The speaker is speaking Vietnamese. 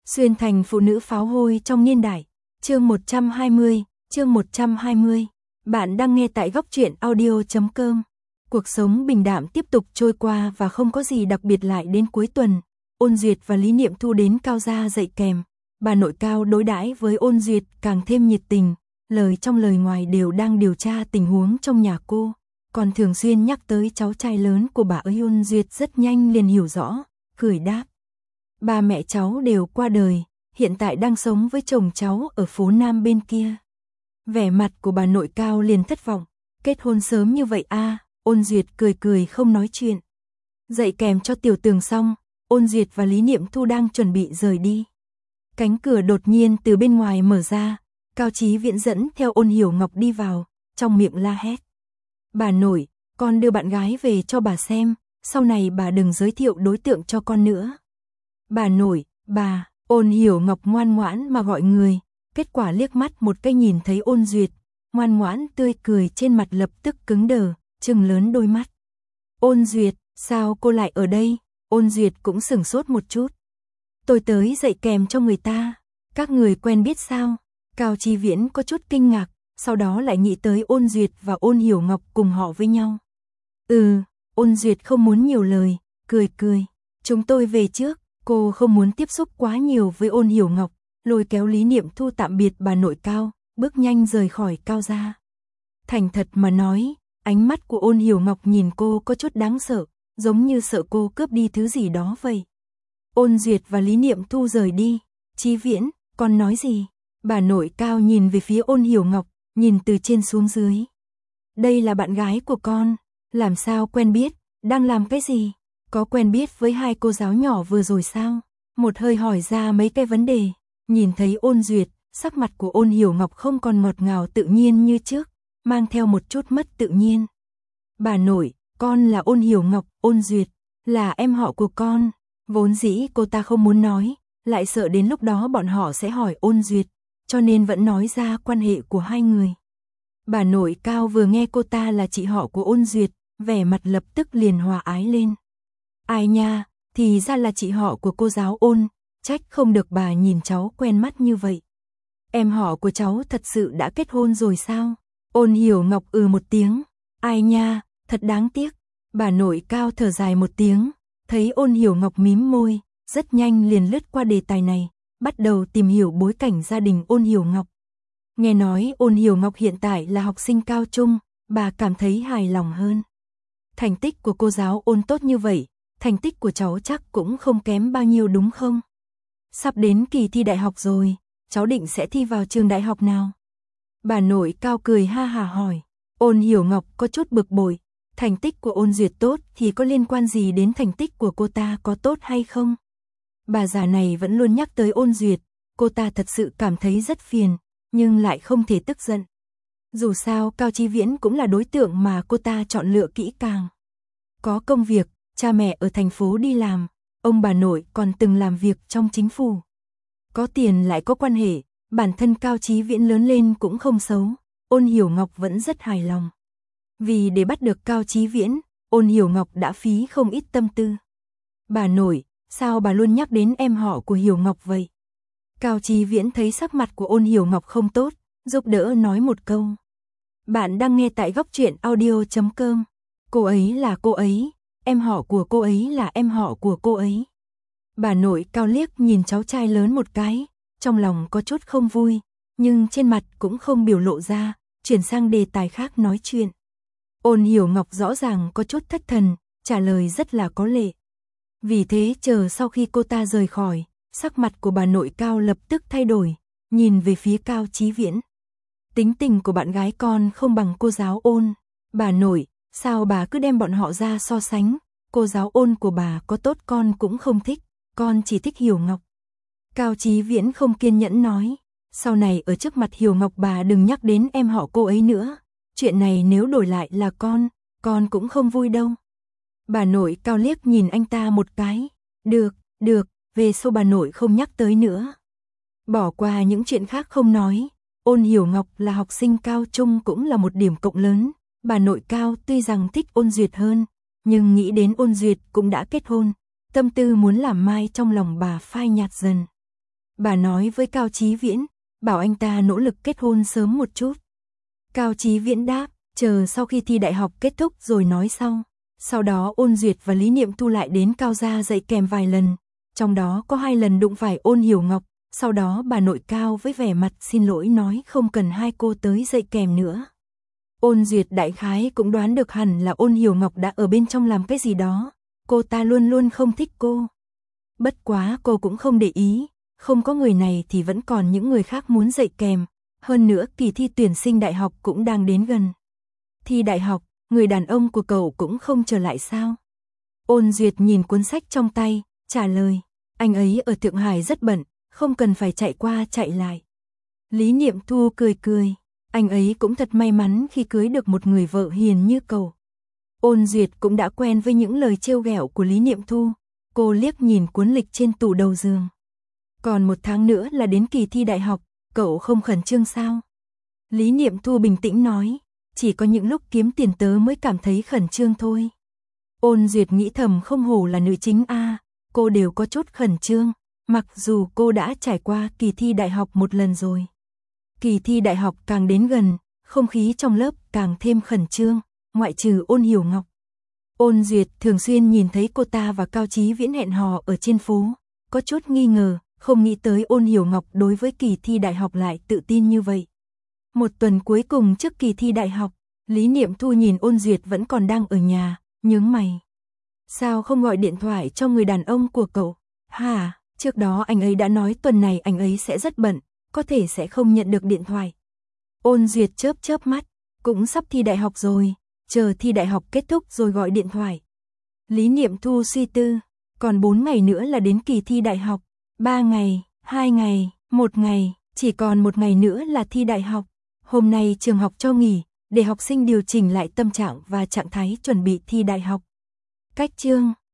Xuyên thành phụ nữ pháo hôi trong niên đại. Chương 120. Bạn đang nghe tại góc truyện audio.com. Cuộc sống bình đạm tiếp tục trôi qua và không có gì đặc biệt lại đến cuối tuần. Ôn Duyệt và Lý Niệm Thu đến Cao gia dạy kèm. Bà nội Cao đối đãi với Ôn Duyệt càng thêm nhiệt tình, lời trong lời ngoài đều đang điều tra tình huống trong nhà cô, còn thường xuyên nhắc tới cháu trai lớn của bà ấy. Ôn Duyệt rất nhanh liền hiểu rõ, cười đáp. Ba mẹ cháu đều qua đời, hiện tại đang sống với chồng cháu ở phố Nam bên kia. Vẻ mặt của bà nội Cao liền thất vọng, kết hôn sớm như vậy à? Ôn Duyệt cười cười không nói chuyện. Dạy kèm cho Tiểu Tường xong, Ôn Duyệt và Lý Niệm Thu đang chuẩn bị rời đi. Cánh cửa đột nhiên từ bên ngoài mở ra, Cao Chí Viễn dẫn theo Ôn Hiểu Ngọc đi vào, trong miệng la hét. Bà nội, con đưa bạn gái về cho bà xem, sau này bà đừng giới thiệu đối tượng cho con nữa. Bà nội, bà, Ôn Hiểu Ngọc ngoan ngoãn mà gọi người, kết quả liếc mắt một cái nhìn thấy Ôn Duyệt, ngoan ngoãn tươi cười trên mặt lập tức cứng đờ, trừng lớn đôi mắt. Ôn Duyệt, sao cô lại ở đây? Ôn Duyệt cũng sửng sốt một chút. Tôi tới dạy kèm cho người ta, các người quen biết sao? Cao Chí Viễn có chút kinh ngạc, sau đó lại nghĩ tới Ôn Duyệt và Ôn Hiểu Ngọc cùng họ với nhau. Ôn Duyệt không muốn nhiều lời, cười cười. Chúng tôi về trước. Cô không muốn tiếp xúc quá nhiều với Ôn Hiểu Ngọc, lôi kéo Lý Niệm Thu tạm biệt bà nội Cao, bước nhanh rời khỏi Cao gia. Thành thật mà nói, ánh mắt của Ôn Hiểu Ngọc nhìn cô có chút đáng sợ, giống như sợ cô cướp đi thứ gì đó vậy. Ôn Duyệt và Lý Niệm Thu rời đi. Chí Viễn, con nói gì? Bà nội Cao nhìn về phía Ôn Hiểu Ngọc, nhìn từ trên xuống dưới. Đây là bạn gái của con, làm sao quen biết, đang làm cái gì? Có quen biết với hai cô giáo nhỏ vừa rồi sao? Một hơi hỏi ra mấy cái vấn đề, nhìn thấy Ôn Duyệt, sắc mặt của Ôn Hiểu Ngọc không còn ngọt ngào tự nhiên như trước, mang theo một chút mất tự nhiên. Bà nội, con là Ôn Hiểu Ngọc, Ôn Duyệt, là em họ của con. Vốn dĩ cô ta không muốn nói, lại sợ đến lúc đó bọn họ sẽ hỏi Ôn Duyệt, cho nên vẫn nói ra quan hệ của hai người. Bà nội Cao vừa nghe cô ta là chị họ của Ôn Duyệt, vẻ mặt lập tức liền hòa ái lên. Ai nha, thì ra là chị họ của cô giáo Ôn, trách không được bà nhìn cháu quen mắt như vậy. Em họ của cháu thật sự đã kết hôn rồi sao? Ôn Hiểu Ngọc một tiếng. Ai nha, thật đáng tiếc. Bà nội Cao thở dài một tiếng, thấy Ôn Hiểu Ngọc mím môi, rất nhanh liền lướt qua đề tài này, bắt đầu tìm hiểu bối cảnh gia đình Ôn Hiểu Ngọc. Nghe nói Ôn Hiểu Ngọc hiện tại là học sinh cao trung, bà cảm thấy hài lòng hơn. Thành tích của cô giáo Ôn tốt như vậy, thành tích của cháu chắc cũng không kém bao nhiêu đúng không? Sắp đến kỳ thi đại học rồi, cháu định sẽ thi vào trường đại học nào? Bà nội Cao cười ha hà hỏi. Ôn Hiểu Ngọc có chút bực bội, thành tích của Ôn Duyệt tốt thì có liên quan gì đến thành tích của cô ta có tốt hay không? Bà già này vẫn luôn nhắc tới Ôn Duyệt, cô ta thật sự cảm thấy rất phiền, nhưng lại không thể tức giận. Dù sao Cao Chí Viễn cũng là đối tượng mà cô ta chọn lựa kỹ càng. Có công việc, cha mẹ ở thành phố đi làm, ông bà nội còn từng làm việc trong chính phủ. Có tiền lại có quan hệ, bản thân Cao Chí Viễn lớn lên cũng không xấu, Ôn Hiểu Ngọc vẫn rất hài lòng. Vì để bắt được Cao Chí Viễn, Ôn Hiểu Ngọc đã phí không ít tâm tư. Bà nội, sao bà luôn nhắc đến em họ của Hiểu Ngọc vậy? Cao Chí Viễn thấy sắc mặt của Ôn Hiểu Ngọc không tốt, giúp đỡ nói một câu. Bạn đang nghe tại góc truyện audio.com. Cô ấy là cô ấy. Em họ của cô ấy là em họ của cô ấy. Bà nội Cao liếc nhìn cháu trai lớn một cái, trong lòng có chút không vui, nhưng trên mặt cũng không biểu lộ ra, chuyển sang đề tài khác nói chuyện. Ôn Hiểu Ngọc rõ ràng có chút thất thần, trả lời rất là có lệ. Vì thế chờ sau khi cô ta rời khỏi, sắc mặt của bà nội Cao lập tức thay đổi, nhìn về phía Cao Chí Viễn. Tính tình của bạn gái con không bằng cô giáo Ôn. Bà nội, sao bà cứ đem bọn họ ra so sánh? Cô giáo Ôn của bà có tốt con cũng không thích, con chỉ thích Hiểu Ngọc. Cao Chí Viễn không kiên nhẫn nói, sau này ở trước mặt Hiểu Ngọc bà đừng nhắc đến em họ cô ấy nữa, chuyện này nếu đổi lại là con cũng không vui đâu. Bà nội Cao liếc nhìn anh ta một cái, được, về sau bà nội không nhắc tới nữa. Bỏ qua những chuyện khác không nói, Ôn Hiểu Ngọc là học sinh cao trung cũng là một điểm cộng lớn. Bà nội Cao tuy rằng thích Ôn Duyệt hơn, nhưng nghĩ đến Ôn Duyệt cũng đã kết hôn, tâm tư muốn làm mai trong lòng bà phai nhạt dần. Bà nói với Cao Chí Viễn, bảo anh ta nỗ lực kết hôn sớm một chút. Cao Chí Viễn đáp, chờ sau khi thi đại học kết thúc rồi nói sau. Sau đó Ôn Duyệt và Lý Niệm Thu lại đến Cao gia dạy kèm vài lần, trong đó có 2 lần đụng phải Ôn Hiểu Ngọc, sau đó bà nội Cao với vẻ mặt xin lỗi nói không cần hai cô tới dạy kèm nữa. Ôn Duyệt đại khái cũng đoán được hẳn là Ôn Hiểu Ngọc đã ở bên trong làm cái gì đó, cô ta luôn luôn không thích cô. Bất quá cô cũng không để ý, không có người này thì vẫn còn những người khác muốn dạy kèm, hơn nữa kỳ thi tuyển sinh đại học cũng đang đến gần. Thi đại học, người đàn ông của cậu cũng không trở lại sao? Ôn Duyệt nhìn cuốn sách trong tay, trả lời, anh ấy ở Thượng Hải rất bận, không cần phải chạy qua chạy lại. Lý Niệm Thu cười cười, anh ấy cũng thật may mắn khi cưới được một người vợ hiền như cậu. Ôn Duyệt cũng đã quen với những lời trêu ghẹo của Lý Niệm Thu, cô liếc nhìn cuốn lịch trên tủ đầu giường. Còn 1 tháng nữa là đến kỳ thi đại học, cậu không khẩn trương sao? Lý Niệm Thu bình tĩnh nói, chỉ có những lúc kiếm tiền tớ mới cảm thấy khẩn trương thôi. Ôn Duyệt nghĩ thầm không hổ là nữ chính a, cô đều có chút khẩn trương, mặc dù cô đã trải qua kỳ thi đại học 1 lần rồi. Kỳ thi đại học càng đến gần, không khí trong lớp càng thêm khẩn trương, ngoại trừ Ôn Hiểu Ngọc. Ôn Duyệt thường xuyên nhìn thấy cô ta và Cao Chí Viễn hẹn hò ở trên phố, có chút nghi ngờ, không nghĩ tới Ôn Hiểu Ngọc đối với kỳ thi đại học lại tự tin như vậy. 1 tuần cuối cùng trước kỳ thi đại học, Lý Niệm Thu nhìn Ôn Duyệt vẫn còn đang ở nhà, nhướng mày. Sao không gọi điện thoại cho người đàn ông của cậu? Hả, trước đó anh ấy đã nói tuần này anh ấy sẽ rất bận, có thể sẽ không nhận được điện thoại. Ôn Duyệt chớp chớp mắt, cũng sắp thi đại học rồi, chờ thi đại học kết thúc rồi gọi điện thoại. Lý Niệm Thu suy tư, còn 4 ngày nữa là đến kỳ thi đại học, 3 ngày, 2 ngày, 1 ngày, chỉ còn 1 ngày nữa là thi đại học. Hôm nay trường học cho nghỉ, để học sinh điều chỉnh lại tâm trạng và trạng thái chuẩn bị thi đại học. Cách chương